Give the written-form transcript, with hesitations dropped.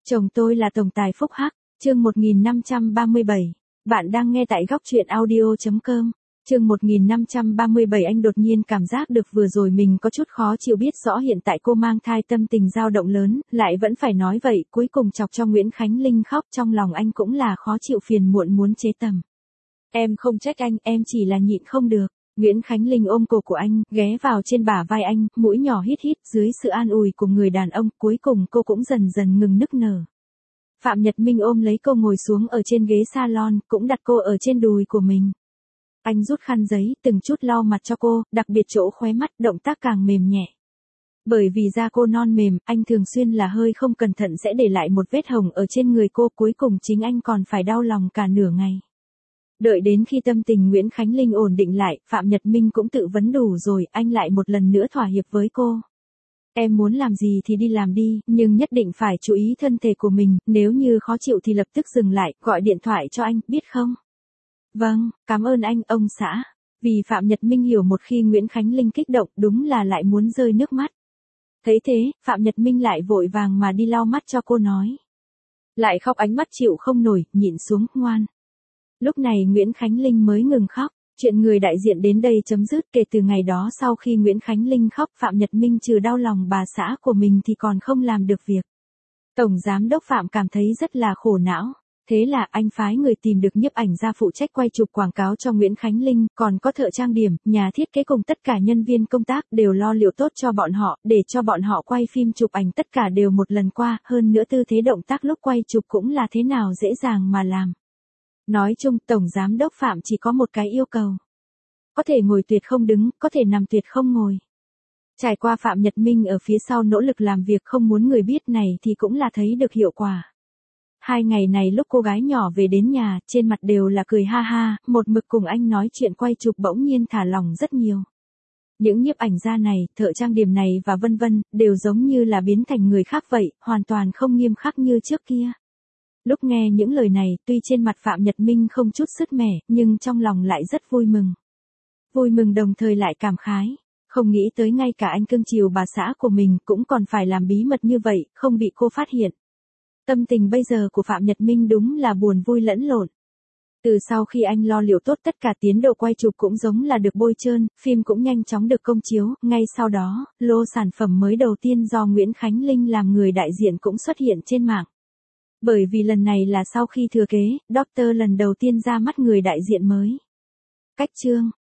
Chồng tôi là tổng tài phúc hắc, chương 1537. Bạn đang nghe tại góc truyện audio.com. Chương 1537. Anh đột nhiên cảm giác được vừa rồi mình có chút khó chịu, biết rõ hiện tại cô mang thai, tâm tình dao động lớn, lại vẫn phải nói vậy, cuối cùng chọc cho Nguyễn Khánh Linh khóc, trong lòng anh cũng là khó chịu phiền muộn muốn chế tầm. Em không trách anh, em chỉ là nhịn không được. Nguyễn Khánh Linh ôm cổ của anh, ghé vào trên bả vai anh, mũi nhỏ hít hít, dưới sự an ủi của người đàn ông, cuối cùng cô cũng dần dần ngừng nức nở. Phạm Nhật Minh ôm lấy cô ngồi xuống ở trên ghế salon, cũng đặt cô ở trên đùi của mình. Anh rút khăn giấy, từng chút lau mặt cho cô, đặc biệt chỗ khóe mắt, động tác càng mềm nhẹ. Bởi vì da cô non mềm, anh thường xuyên là hơi không cẩn thận sẽ để lại một vết hồng ở trên người cô, cuối cùng chính anh còn phải đau lòng cả nửa ngày. Đợi đến khi tâm tình Nguyễn Khánh Linh ổn định lại, Phạm Nhật Minh cũng tự vấn đủ rồi, anh lại một lần nữa thỏa hiệp với cô. Em muốn làm gì thì đi làm đi, nhưng nhất định phải chú ý thân thể của mình, nếu như khó chịu thì lập tức dừng lại, gọi điện thoại cho anh, biết không? Vâng, cảm ơn anh, ông xã. Vì Phạm Nhật Minh hiểu một khi Nguyễn Khánh Linh kích động, đúng là lại muốn rơi nước mắt. Thấy thế, Phạm Nhật Minh lại vội vàng mà đi lau mắt cho cô nói. Lại khóc, ánh mắt chịu không nổi, nhịn xuống, ngoan. Lúc này Nguyễn Khánh Linh mới ngừng khóc. Chuyện người đại diện đến đây chấm dứt. Kể từ ngày đó, sau khi Nguyễn Khánh Linh khóc, Phạm Nhật Minh trừ đau lòng bà xã của mình thì còn không làm được việc. Tổng giám đốc Phạm cảm thấy rất là khổ não. Thế là anh phái người tìm được nhiếp ảnh gia phụ trách quay chụp quảng cáo cho Nguyễn Khánh Linh, còn có thợ trang điểm, nhà thiết kế cùng tất cả nhân viên công tác đều lo liệu tốt cho bọn họ, để cho bọn họ quay phim chụp ảnh tất cả đều một lần qua, hơn nữa tư thế động tác lúc quay chụp cũng là thế nào dễ dàng mà làm. Nói chung, Tổng Giám đốc Phạm chỉ có một cái yêu cầu. Có thể ngồi tuyệt không đứng, có thể nằm tuyệt không ngồi. Trải qua Phạm Nhật Minh ở phía sau nỗ lực làm việc không muốn người biết này thì cũng là thấy được hiệu quả. 2 ngày này lúc cô gái nhỏ về đến nhà, trên mặt đều là cười ha ha, một mực cùng anh nói chuyện quay chụp bỗng nhiên thả lỏng rất nhiều. Những nhiếp ảnh gia này, thợ trang điểm này và vân vân, đều giống như là biến thành người khác vậy, hoàn toàn không nghiêm khắc như trước kia. Lúc nghe những lời này, tuy trên mặt Phạm Nhật Minh không chút sứt mẻ, nhưng trong lòng lại rất vui mừng. Vui mừng đồng thời lại cảm khái. Không nghĩ tới ngay cả anh cưng chiều bà xã của mình cũng còn phải làm bí mật như vậy, không bị cô phát hiện. Tâm tình bây giờ của Phạm Nhật Minh đúng là buồn vui lẫn lộn. Từ sau khi anh lo liệu tốt tất cả, tiến độ quay chụp cũng giống là được bôi trơn, phim cũng nhanh chóng được công chiếu, ngay sau đó, lô sản phẩm mới đầu tiên do Nguyễn Khánh Linh làm người đại diện cũng xuất hiện trên mạng. Bởi vì lần này là sau khi thừa kế, Doctor lần đầu tiên ra mắt người đại diện mới. Cách chương,